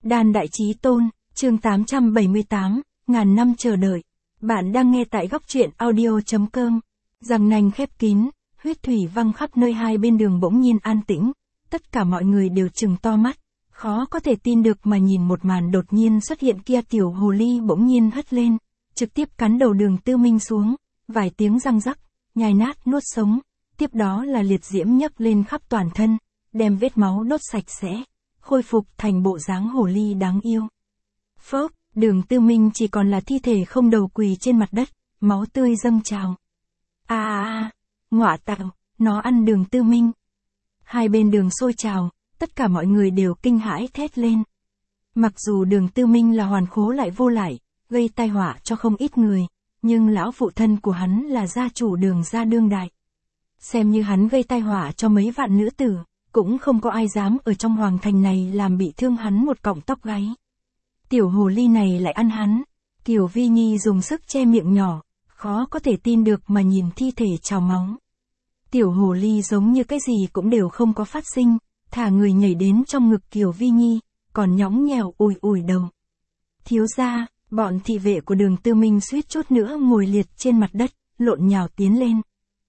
Đan Đại Chí Tôn, chương 878, ngàn năm chờ đợi. Bạn đang nghe tại góc truyện audio.com. Răng nanh khép kín, huyết thủy văng khắp nơi, hai bên đường bỗng nhiên an tĩnh. Tất cả mọi người đều trừng to mắt, khó có thể tin được mà nhìn một màn đột nhiên xuất hiện kia. Tiểu hồ ly bỗng nhiên hất lên, trực tiếp cắn đầu Đường Tư Minh xuống, vài tiếng răng rắc, nhai nát nuốt sống. Tiếp đó là liệt diễm nhấc lên khắp toàn thân, đem vết máu đốt sạch sẽ, khôi phục thành bộ dáng hồ ly đáng yêu. Phốc, Đường Tư Minh chỉ còn là thi thể không đầu quỳ trên mặt đất, máu tươi dâng trào. Ngọa tạo, nó ăn Đường Tư Minh. Hai bên đường sôi trào, tất cả mọi người đều kinh hãi thét lên. Mặc dù Đường Tư Minh là hoàn khố lại vô lại, gây tai họa cho không ít người, nhưng lão phụ thân của hắn là gia chủ Đường gia đương đại. Xem như hắn gây tai họa cho mấy vạn nữ tử, cũng không có ai dám ở trong hoàng thành này làm bị thương hắn một cọng tóc gáy. Tiểu hồ ly này lại ăn hắn. Kiều Vi Nhi dùng sức che miệng nhỏ, khó có thể tin được mà nhìn thi thể trào máu. Tiểu hồ ly giống như cái gì cũng đều không có phát sinh, thả người nhảy đến trong ngực Kiều Vi Nhi, còn nhõng nhẽo ủi ủi đầu. Thiếu gia, bọn thị vệ của Đường Tư Minh suýt chút nữa ngồi liệt trên mặt đất, lộn nhào tiến lên.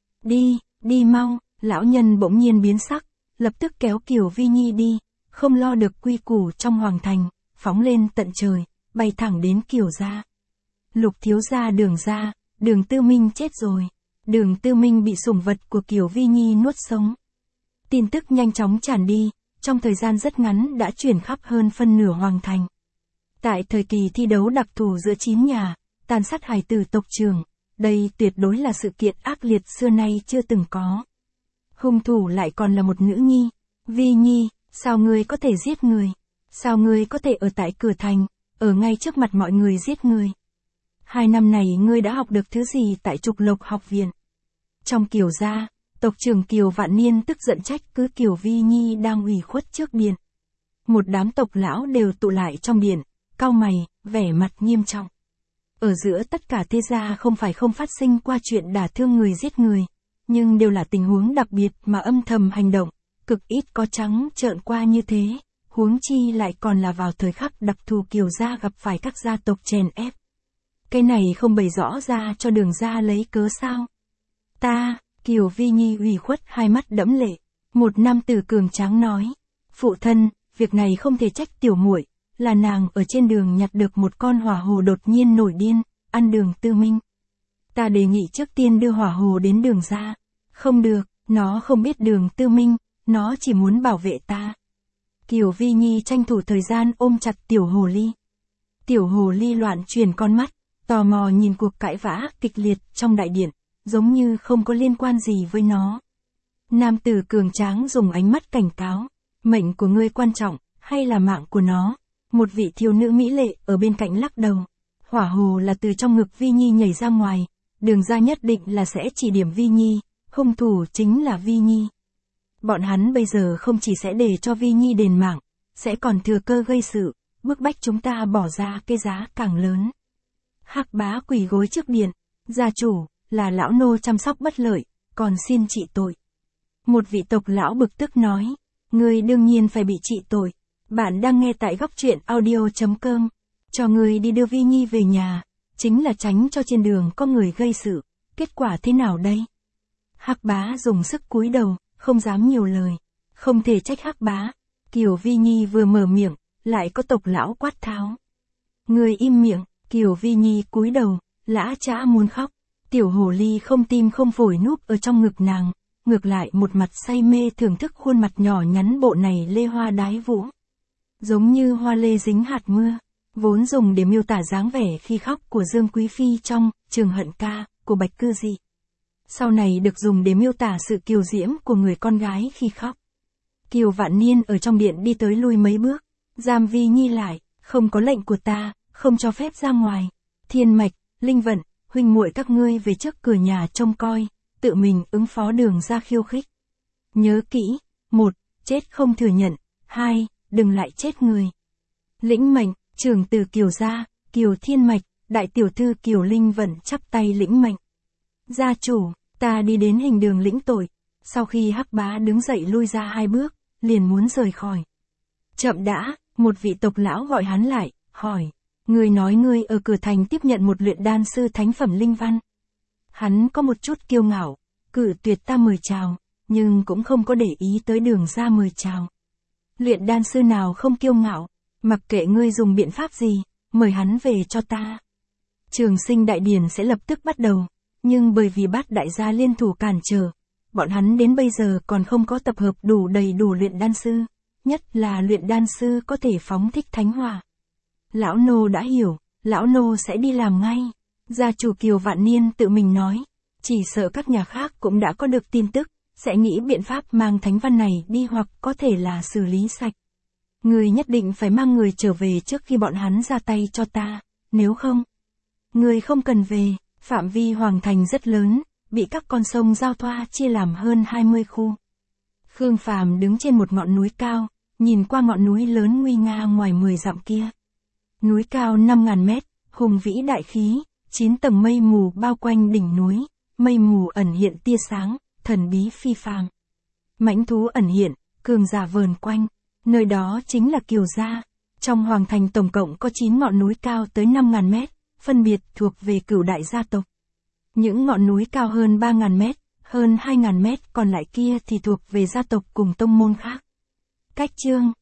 Đi mau, lão nhân bỗng nhiên biến sắc, lập tức kéo Kiều Vi Nhi đi, không lo được quy củ trong hoàng thành, phóng lên tận trời, bay thẳng đến Kiều gia. Lục thiếu gia Đường gia, Đường Tư Minh chết rồi. Đường Tư Minh bị sủng vật của Kiều Vi Nhi nuốt sống. Tin tức nhanh chóng tràn đi, trong thời gian rất ngắn đã truyền khắp hơn phân nửa hoàng thành. Tại thời kỳ thi đấu đặc thù giữa 9 nhà, tàn sát hài tử tộc trưởng, đây tuyệt đối là sự kiện ác liệt xưa nay chưa từng có. Hung thủ lại còn là một nữ nhi. Vi Nhi, sao ngươi có thể giết người? Sao ngươi có thể ở tại cửa thành, ở ngay trước mặt mọi người giết người? 2 năm này ngươi đã học được thứ gì tại Trục Lộc học viện? Trong Kiều gia, tộc trưởng Kiều Vạn Niên tức giận trách cứ Kiều Vi Nhi đang ủy khuất trước điện. Một đám tộc lão đều tụ lại trong điện, cau mày, vẻ mặt nghiêm trọng. Ở giữa tất cả thế gia không phải không phát sinh qua chuyện đả thương người giết người, nhưng đều là tình huống đặc biệt mà âm thầm hành động, cực ít có trắng trợn qua như thế, huống chi lại còn là vào thời khắc đặc thù Kiều gia gặp phải các gia tộc chèn ép. Cái này không bày rõ ra cho Đường gia lấy cớ sao? Kiều Vi Nhi ủy khuất hai mắt đẫm lệ. Một nam tử cường tráng nói, phụ thân, việc này không thể trách tiểu muội, là nàng ở trên đường nhặt được một con hỏa hồ đột nhiên nổi điên, ăn Đường Tư Minh. Ta đề nghị trước tiên đưa hỏa hồ đến Đường gia. Không được, nó không biết Đường Tư Minh, nó chỉ muốn bảo vệ ta. Kiều Vi Nhi tranh thủ thời gian ôm chặt tiểu hồ ly. Tiểu hồ ly loạn chuyển con mắt, tò mò nhìn cuộc cãi vã kịch liệt trong đại điện, giống như không có liên quan gì với nó. Nam tử cường tráng dùng ánh mắt cảnh cáo, mệnh của ngươi quan trọng, hay là mạng của nó? Một vị thiếu nữ mỹ lệ ở bên cạnh lắc đầu. Hỏa hồ là từ trong ngực Vi Nhi nhảy ra ngoài, Đường gia nhất định là sẽ chỉ điểm Vi Nhi, hung thủ chính là Vi Nhi. Bọn hắn bây giờ không chỉ sẽ để cho Vi Nhi đền mạng, sẽ còn thừa cơ gây sự, bức bách chúng ta bỏ ra cái giá càng lớn. Hắc Bá quỳ gối trước điện, gia chủ, là lão nô chăm sóc bất lợi, còn xin trị tội. Một vị tộc lão bực tức nói, ngươi đương nhiên phải bị trị tội. Bạn đang nghe tại góc truyện audio.com. Cho ngươi đi đưa Vi Nhi về nhà, chính là tránh cho trên đường có người gây sự. Kết quả thế nào đây? Hắc Bá dùng sức cúi đầu, không dám nhiều lời. Không thể trách Hắc Bá. Kiều Vi Nhi vừa mở miệng, lại có tộc lão quát tháo. Ngươi im miệng. Kiều Vi Nhi cúi đầu, lã chã muốn khóc. Tiểu hồ ly không tim không phổi núp ở trong ngực nàng, ngược lại một mặt say mê thưởng thức khuôn mặt nhỏ nhắn bộ này lê hoa đái vũ. Giống như hoa lê dính hạt mưa, vốn dùng để miêu tả dáng vẻ khi khóc của Dương Quý Phi trong Trường Hận Ca của Bạch Cư Dị. Sau này được dùng để miêu tả sự kiều diễm của người con gái khi khóc. Kiều Vạn Niên ở trong điện đi tới lui mấy bước, giam Vi Nhi lại, không có lệnh của ta, không cho phép ra ngoài. Thiên Mạch, Linh Vận, huynh muội các ngươi về trước cửa nhà trông coi, tự mình ứng phó Đường gia khiêu khích. Nhớ kỹ, 1. Chết không thừa nhận, 2. Đừng lại chết người. Lĩnh mệnh, trưởng tử Kiều gia, Kiều Thiên Mạch, đại tiểu thư Kiều Linh Vận chắp tay lĩnh mệnh. Gia chủ, ta đi đến hình đường lĩnh tội. Sau khi Hắc Bá đứng dậy lui ra 2 bước, liền muốn rời khỏi. Chậm đã, Một vị tộc lão gọi hắn lại, hỏi, người nói ngươi ở cửa thành tiếp nhận một luyện đan sư thánh phẩm linh văn. Hắn có một chút kiêu ngạo, cự tuyệt ta mời chào, nhưng cũng không có để ý tới Đường gia mời chào. Luyện đan sư nào không kiêu ngạo, mặc kệ ngươi dùng biện pháp gì, mời hắn về cho ta. Trường sinh đại điển sẽ lập tức bắt đầu, nhưng bởi vì Bát đại gia liên thủ cản trở, bọn hắn đến bây giờ còn không có tập hợp đầy đủ luyện đan sư, nhất là luyện đan sư có thể phóng thích thánh hỏa. Lão nô đã hiểu, lão nô sẽ đi làm ngay. Gia chủ Kiều Vạn Niên tự mình nói, chỉ sợ các nhà khác cũng đã có được tin tức, sẽ nghĩ biện pháp mang thánh văn này đi hoặc có thể là xử lý sạch. Người nhất định phải mang người trở về trước khi bọn hắn ra tay cho ta, nếu không, người không cần về. Phạm vi hoàng thành rất lớn, bị các con sông giao thoa chia làm hơn 20 khu. Khương Phàm đứng trên một ngọn núi cao, nhìn qua ngọn núi lớn nguy nga ngoài 10 dặm kia. Núi cao 5.000 mét, hùng vĩ đại khí, 9 tầng mây mù bao quanh đỉnh núi, mây mù ẩn hiện tia sáng, thần bí phi phàm. Mãnh thú ẩn hiện, cường giả vờn quanh, nơi đó chính là Kiều gia. Trong hoàng thành tổng cộng có 9 ngọn núi cao tới 5.000 mét, phân biệt thuộc về Cửu đại gia tộc. Những ngọn núi cao hơn 3.000 mét, hơn 2.000 mét còn lại kia thì thuộc về gia tộc cùng tông môn khác. Cách chương